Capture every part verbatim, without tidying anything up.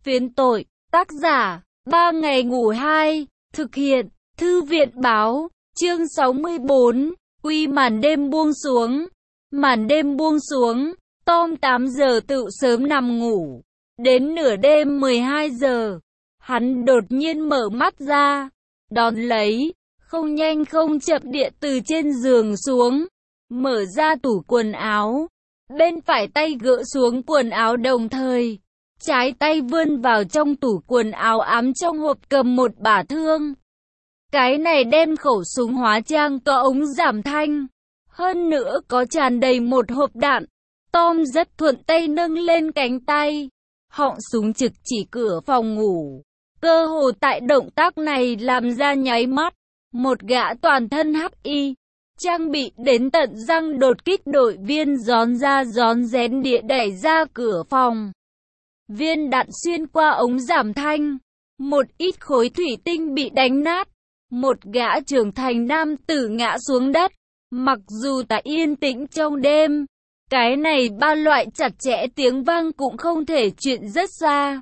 Phiến tội, tác giả, ba ngày ngủ hai, thực hiện, thư viện báo, chương sáu mươi bốn, quy màn đêm buông xuống. Màn đêm buông xuống, Tom tám giờ tự sớm nằm ngủ. Đến nửa đêm mười hai giờ, hắn đột nhiên mở mắt ra, đón lấy, không nhanh không chậm địa từ trên giường xuống, mở ra tủ quần áo. Bên phải tay gỡ xuống quần áo đồng thời, trái tay vươn vào trong tủ quần áo ám trong hộp cầm một bả thương. Cái này đem khẩu súng hóa trang có ống giảm thanh, hơn nữa có tràn đầy một hộp đạn. Tom rất thuận tay nâng lên cánh tay, họng súng trực chỉ cửa phòng ngủ. Cơ hồ tại động tác này làm ra nháy mắt, một gã toàn thân hắc y, trang bị đến tận răng đột kích đội viên gión ra gión rén địa đẩy ra cửa phòng. Viên đạn xuyên qua ống giảm thanh, một ít khối thủy tinh bị đánh nát, một gã trưởng thành nam tử ngã xuống đất. Mặc dù tại yên tĩnh trong đêm, cái này ba loại chặt chẽ tiếng vang cũng không thể truyền rất xa.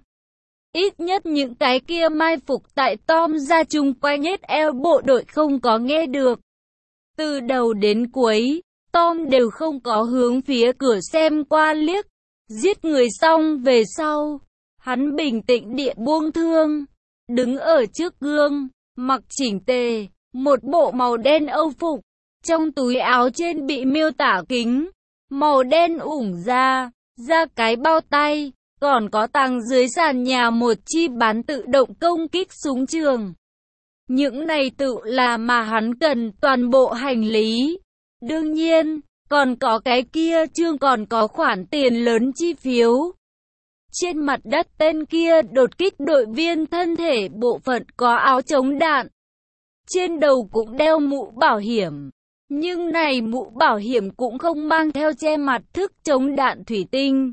Ít nhất những cái kia mai phục tại Tom ra chung quanh hết eo bộ đội không có nghe được. Từ đầu đến cuối, Tom đều không có hướng phía cửa xem qua liếc. Giết người xong về sau, hắn bình tĩnh địa buông thương, đứng ở trước gương, mặc chỉnh tề, một bộ màu đen âu phục. Trong túi áo trên bị miêu tả kính màu đen ủng ra, ra cái bao tay, còn có tàng dưới sàn nhà một chi bán tự động công kích súng trường. Những này tự là mà hắn cần toàn bộ hành lý. Đương nhiên, còn có cái kia chương còn có khoản tiền lớn chi phiếu. Trên mặt đất tên kia đột kích đội viên thân thể bộ phận có áo chống đạn. Trên đầu cũng đeo mũ bảo hiểm. Nhưng này mũ bảo hiểm cũng không mang theo che mặt thức chống đạn thủy tinh.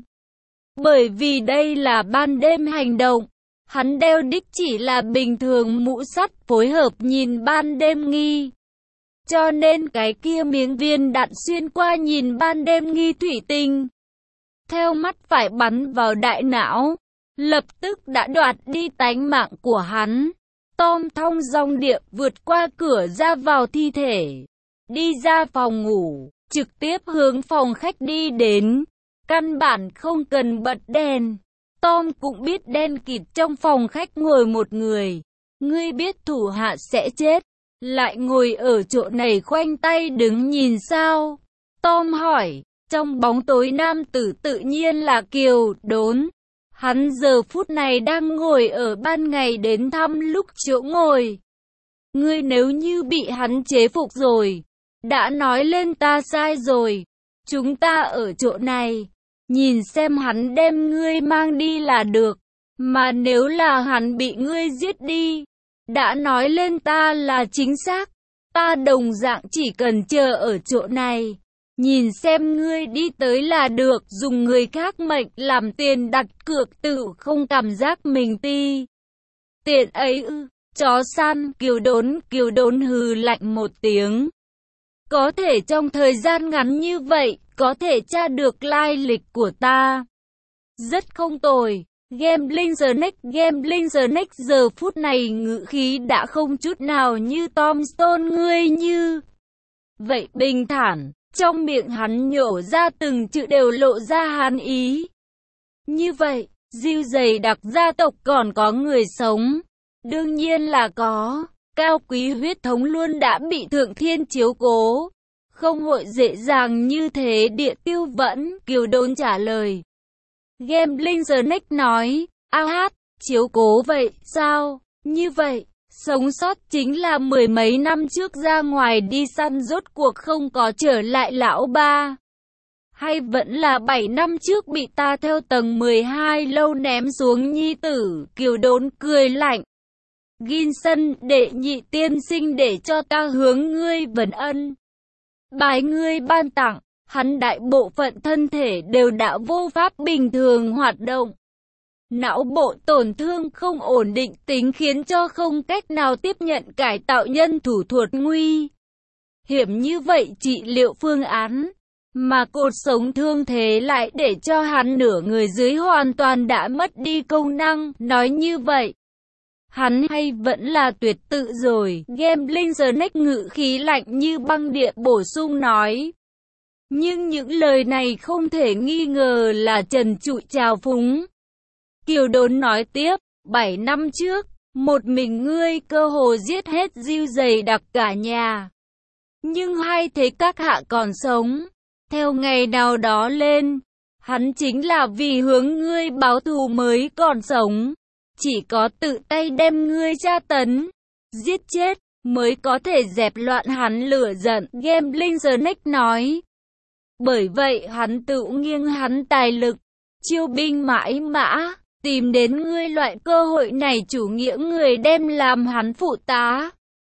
Bởi vì đây là ban đêm hành động, hắn đeo đích chỉ là bình thường mũ sắt phối hợp nhìn ban đêm nghi. Cho nên cái kia miếng viên đạn xuyên qua nhìn ban đêm nghi thủy tinh, theo mắt phải bắn vào đại não, lập tức đã đoạt đi tánh mạng của hắn. Tom thong dong địa vượt qua cửa ra vào thi thể, đi ra phòng ngủ, trực tiếp hướng phòng khách đi đến. Căn bản không cần bật đèn. Tom cũng biết đen kịt trong phòng khách ngồi một người. Ngươi biết thủ hạ sẽ chết, lại ngồi ở chỗ này khoanh tay đứng nhìn sao? Tom hỏi. Trong bóng tối nam tử tự nhiên là Kiều Đốn. Hắn giờ phút này đang ngồi ở ban ngày đến thăm lúc chỗ ngồi. Ngươi nếu như bị hắn chế phục rồi, đã nói lên ta sai rồi. Chúng ta ở chỗ này, nhìn xem hắn đem ngươi mang đi là được. Mà nếu là hắn bị ngươi giết đi, đã nói lên ta là chính xác. Ta đồng dạng chỉ cần chờ ở chỗ này, nhìn xem ngươi đi tới là được. Dùng người khác mệnh làm tiền đặt cược tự không cảm giác mình ti tiện ấy ư? Chó săn. Kiều Đốn Kiều Đốn hừ lạnh một tiếng. Có thể trong thời gian ngắn như vậy, có thể tra được lai lịch của ta. Rất không tồi. Gambling Snake Gambling Snake giờ phút này ngữ khí đã không chút nào như Tom Stone ngươi như vậy bình thản. Trong miệng hắn nhổ ra từng chữ đều lộ ra hàn ý. Như vậy, diêu dày đặc gia tộc còn có người sống. Đương nhiên là có. Cao quý huyết thống luôn đã bị thượng thiên chiếu cố, không hội dễ dàng như thế địa tiêu vẫn. Kiều Đốn trả lời. Gambling Snake nói, a hát, chiếu cố vậy sao? Như vậy, sống sót chính là mười mấy năm trước ra ngoài đi săn rốt cuộc không có trở lại lão ba. Hay vẫn là bảy năm trước bị ta theo tầng mười hai lâu ném xuống nhi tử? Kiều Đốn cười lạnh. Ginson đệ nhị tiên sinh để cho ta hướng ngươi vần ân. Bài ngươi ban tặng, hắn đại bộ phận thân thể đều đã vô pháp bình thường hoạt động. Não bộ tổn thương không ổn định tính khiến cho không cách nào tiếp nhận cải tạo nhân thủ thuật nguy hiểm như vậy. Trị liệu phương án, mà cột sống thương thế lại để cho hắn nửa người dưới hoàn toàn đã mất đi công năng. Nói như vậy, hắn hay vẫn là tuyệt tự rồi. Gambling Snake ngự khí lạnh như băng địa bổ sung nói. Nhưng những lời này không thể nghi ngờ là trần trụi trào phúng. Kiều Đốn nói tiếp, bảy năm trước, một mình ngươi cơ hồ giết hết Diêu dày đặc cả nhà. Nhưng hay thấy các hạ còn sống. Theo ngày nào đó lên, hắn chính là vì hướng ngươi báo thù mới còn sống. Chỉ có tự tay đem ngươi tra tấn, giết chết, mới có thể dẹp loạn hắn lửa giận. Gambling Snake nói. Bởi vậy hắn tự nghiêng hắn tài lực, chiêu binh mãi mã, tìm đến ngươi loại cơ hội này chủ nghĩa người đem làm hắn phụ tá.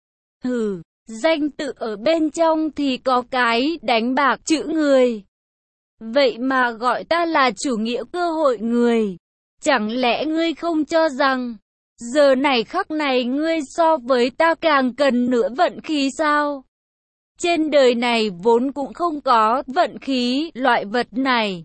Hừ, danh tự ở bên trong thì có cái đánh bạc chữ người. Vậy mà gọi ta là chủ nghĩa cơ hội người. Chẳng lẽ ngươi không cho rằng, giờ này khắc này ngươi so với ta càng cần nữa vận khí sao? Trên đời này vốn cũng không có vận khí loại vật này.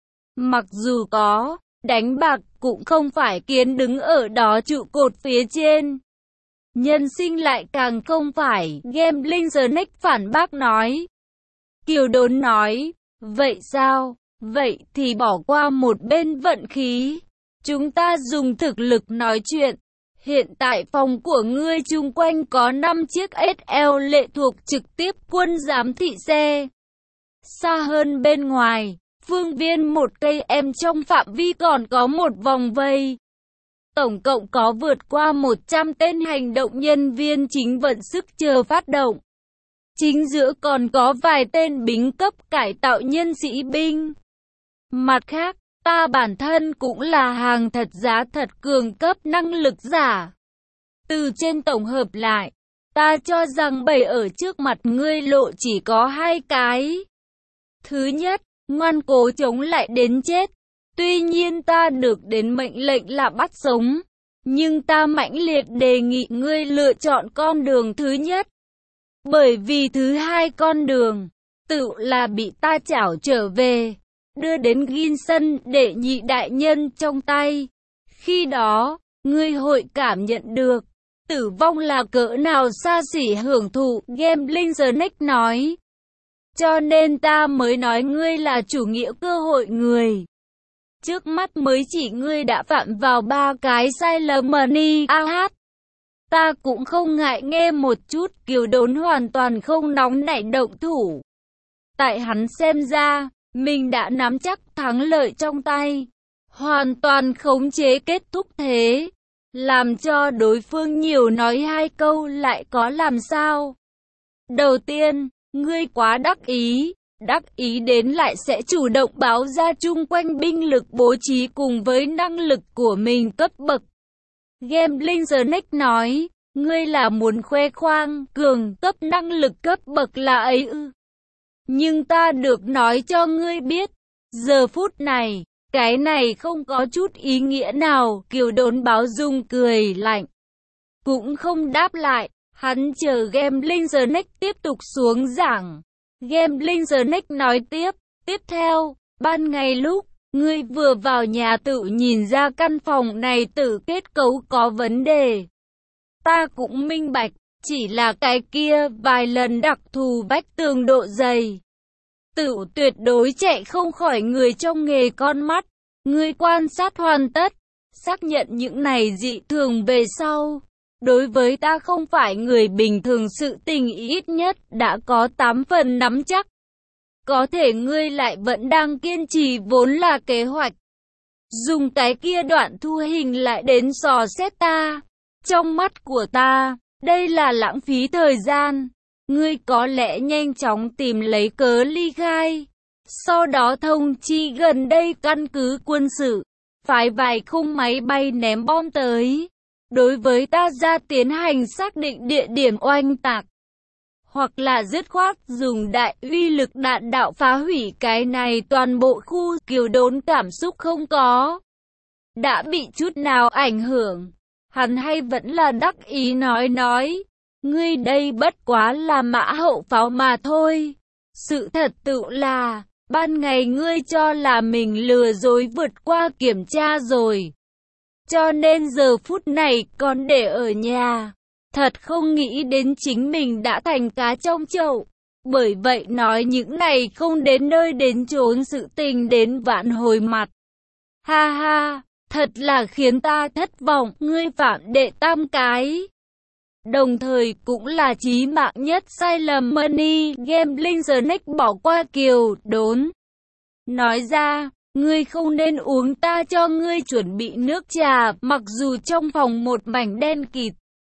Mặc dù có, đánh bạc cũng không phải kiến đứng ở đó trụ cột phía trên. Nhân sinh lại càng không phải. Gambling Snake phản bác nói. Kiều Đốn nói, vậy sao? Vậy thì bỏ qua một bên vận khí. Chúng ta dùng thực lực nói chuyện. Hiện tại phòng của ngươi chung quanh có năm chiếc ét lờ lệ thuộc trực tiếp quân giám thị xe. Xa hơn bên ngoài, phương viên một cây em trong phạm vi còn có một vòng vây. Tổng cộng có vượt qua một trăm tên hành động nhân viên chính vận sức chờ phát động. Chính giữa còn có vài tên bính cấp cải tạo nhân sĩ binh. Mặt khác, ta bản thân cũng là hàng thật giá thật cường cấp năng lực giả. Từ trên tổng hợp lại, ta cho rằng bầy ở trước mặt ngươi lộ chỉ có hai cái. Thứ nhất, ngoan cố chống lại đến chết. Tuy nhiên ta được đến mệnh lệnh là bắt sống. Nhưng ta mãnh liệt đề nghị ngươi lựa chọn con đường thứ nhất. Bởi vì thứ hai con đường, tự là bị ta chảo trở về. Đưa đến Ginson để nhị đại nhân trong tay. Khi đó, ngươi hội cảm nhận được tử vong là cỡ nào xa xỉ hưởng thụ. Gambling Snake nói. Cho nên ta mới nói ngươi là chủ nghĩa cơ hội người. Trước mắt mới chỉ ngươi đã phạm vào ba cái sai lầm money a hát. Ta cũng không ngại nghe một chút. Kiều Đốn hoàn toàn không nóng nảy động thủ. Tại hắn xem ra, mình đã nắm chắc thắng lợi trong tay, hoàn toàn khống chế kết thúc thế, làm cho đối phương nhiều nói hai câu lại có làm sao. Đầu tiên, ngươi quá đắc ý, đắc ý đến lại sẽ chủ động báo ra chung quanh binh lực bố trí cùng với năng lực của mình cấp bậc. Gambling Snake nói, ngươi là muốn khoe khoang, cường cấp năng lực cấp bậc là ấy ư. Nhưng ta được nói cho ngươi biết, giờ phút này, cái này không có chút ý nghĩa nào. Kiều Đốn báo dung cười lạnh, cũng không đáp lại, hắn chờ Gambling Snake tiếp tục xuống giảng. Gambling Snake nói tiếp, tiếp theo, ban ngày lúc, ngươi vừa vào nhà tự nhìn ra căn phòng này tự kết cấu có vấn đề. Ta cũng minh bạch. Chỉ là cái kia vài lần đặc thù vách tường độ dày. Tự tuyệt đối chạy không khỏi người trong nghề con mắt. Ngươi quan sát hoàn tất, xác nhận những này dị thường về sau. Đối với ta không phải người bình thường sự tình ít nhất đã có tám phần nắm chắc. Có thể ngươi lại vẫn đang kiên trì vốn là kế hoạch. Dùng cái kia đoạn thu hình lại đến dò xét ta. Trong mắt của ta, đây là lãng phí thời gian. Ngươi có lẽ nhanh chóng tìm lấy cớ ly khai. Sau đó thông chi gần đây căn cứ quân sự. Phái vài khung máy bay ném bom tới. Đối với ta ra tiến hành xác định địa điểm oanh tạc. Hoặc là dứt khoát dùng đại uy lực đạn đạo phá hủy cái này toàn bộ khu. Kiều Đốn cảm xúc không có đã bị chút nào ảnh hưởng. Hắn hay vẫn là đắc ý nói nói. Ngươi đây bất quá là mã hậu pháo mà thôi. Sự thật tự là, Ban ngày ngươi cho là mình lừa dối vượt qua kiểm tra rồi. Cho nên giờ phút này còn để ở nhà. Thật không nghĩ đến chính mình đã thành cá trong chậu. Bởi vậy nói những này không đến nơi đến chốn sự tình đến vạn hồi mặt. Ha ha, thật là khiến ta thất vọng, ngươi phạm đệ tam cái. Đồng thời cũng là chí mạng nhất sai lầm Money Gambling Snake bỏ qua Kiều Đốn. Nói ra, ngươi không nên uống, ta cho ngươi chuẩn bị nước trà, mặc dù trong phòng một mảnh đen kịt.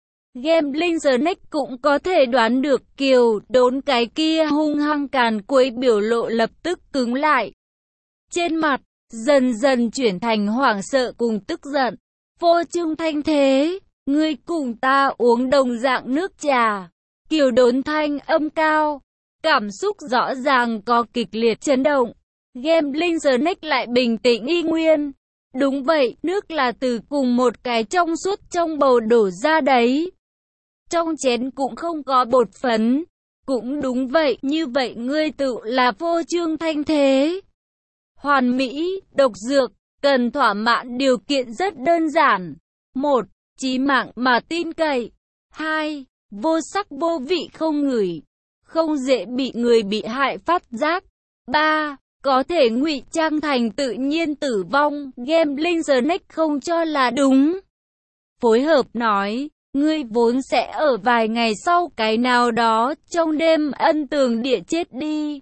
Gambling Snake cũng có thể đoán được Kiều Đốn cái kia hung hăng càn quấy biểu lộ lập tức cứng lại. Trên mặt, dần dần chuyển thành hoảng sợ cùng tức giận. Vô Trương Thanh Thế, ngươi cùng ta uống đồng dạng nước trà. Kiều Đốn thanh âm cao, cảm xúc rõ ràng có kịch liệt chấn động. Gambling Snake lại bình tĩnh y nguyên. Đúng vậy, nước là từ cùng một cái trong suốt trong bầu đổ ra đấy. Trong chén cũng không có bột phấn. Cũng đúng vậy, như vậy ngươi tự là Vô Trương Thanh Thế. Hoàn mỹ, độc dược, cần thỏa mãn điều kiện rất đơn giản. một. Chí mạng mà tin cậy. hai. Vô sắc vô vị không ngửi, không dễ bị người bị hại phát giác. ba. Có thể ngụy trang thành tự nhiên tử vong. Gambling Snake không cho là đúng. Phối hợp nói, ngươi vốn sẽ ở vài ngày sau cái nào đó trong đêm ân tường địa chết đi.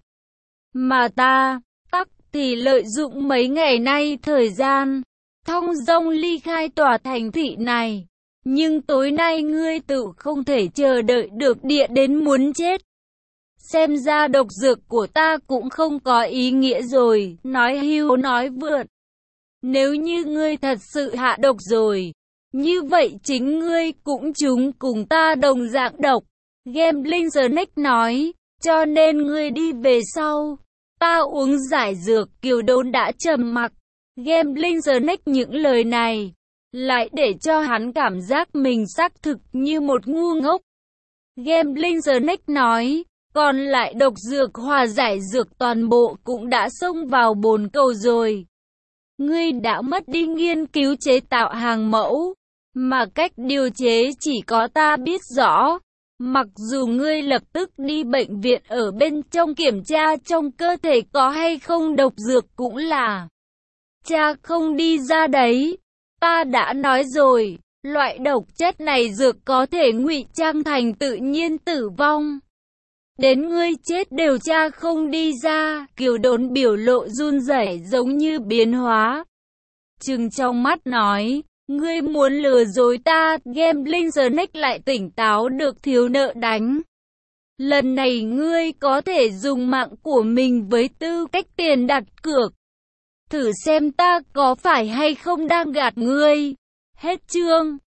Mà ta, tắc thì lợi dụng mấy ngày nay thời gian, thong dong ly khai tòa thành thị này. Nhưng tối nay ngươi tự không thể chờ đợi được địa đến muốn chết. Xem ra độc dược của ta cũng không có ý nghĩa rồi, nói hưu nói vượt. Nếu như ngươi thật sự hạ độc rồi, như vậy chính ngươi cũng chúng cùng ta đồng dạng độc. Gambling Snake nói, cho nên ngươi đi về sau. Ta uống giải dược. Kiều Đốn đã trầm mặc. Gambling Snake những lời này lại để cho hắn cảm giác mình xác thực như một ngu ngốc. Gambling Snake nói, còn lại độc dược hòa giải dược toàn bộ cũng đã xông vào bồn cầu rồi. Ngươi đã mất đi nghiên cứu chế tạo hàng mẫu, mà cách điều chế chỉ có ta biết rõ. Mặc dù ngươi lập tức đi bệnh viện ở bên trong kiểm tra trong cơ thể có hay không độc dược cũng là cha không đi ra đấy. Ta đã nói rồi, loại độc chất này dược có thể ngụy trang thành tự nhiên tử vong. Đến ngươi chết đều cha không đi ra. Kiều Đốn biểu lộ run rẩy giống như biến hóa. Trừng trong mắt nói, ngươi muốn lừa dối ta. Gambling Snake lại tỉnh táo được thiếu nợ đánh. Lần này ngươi có thể dùng mạng của mình với tư cách tiền đặt cược. Thử xem ta có phải hay không đang gạt ngươi. Hết chương.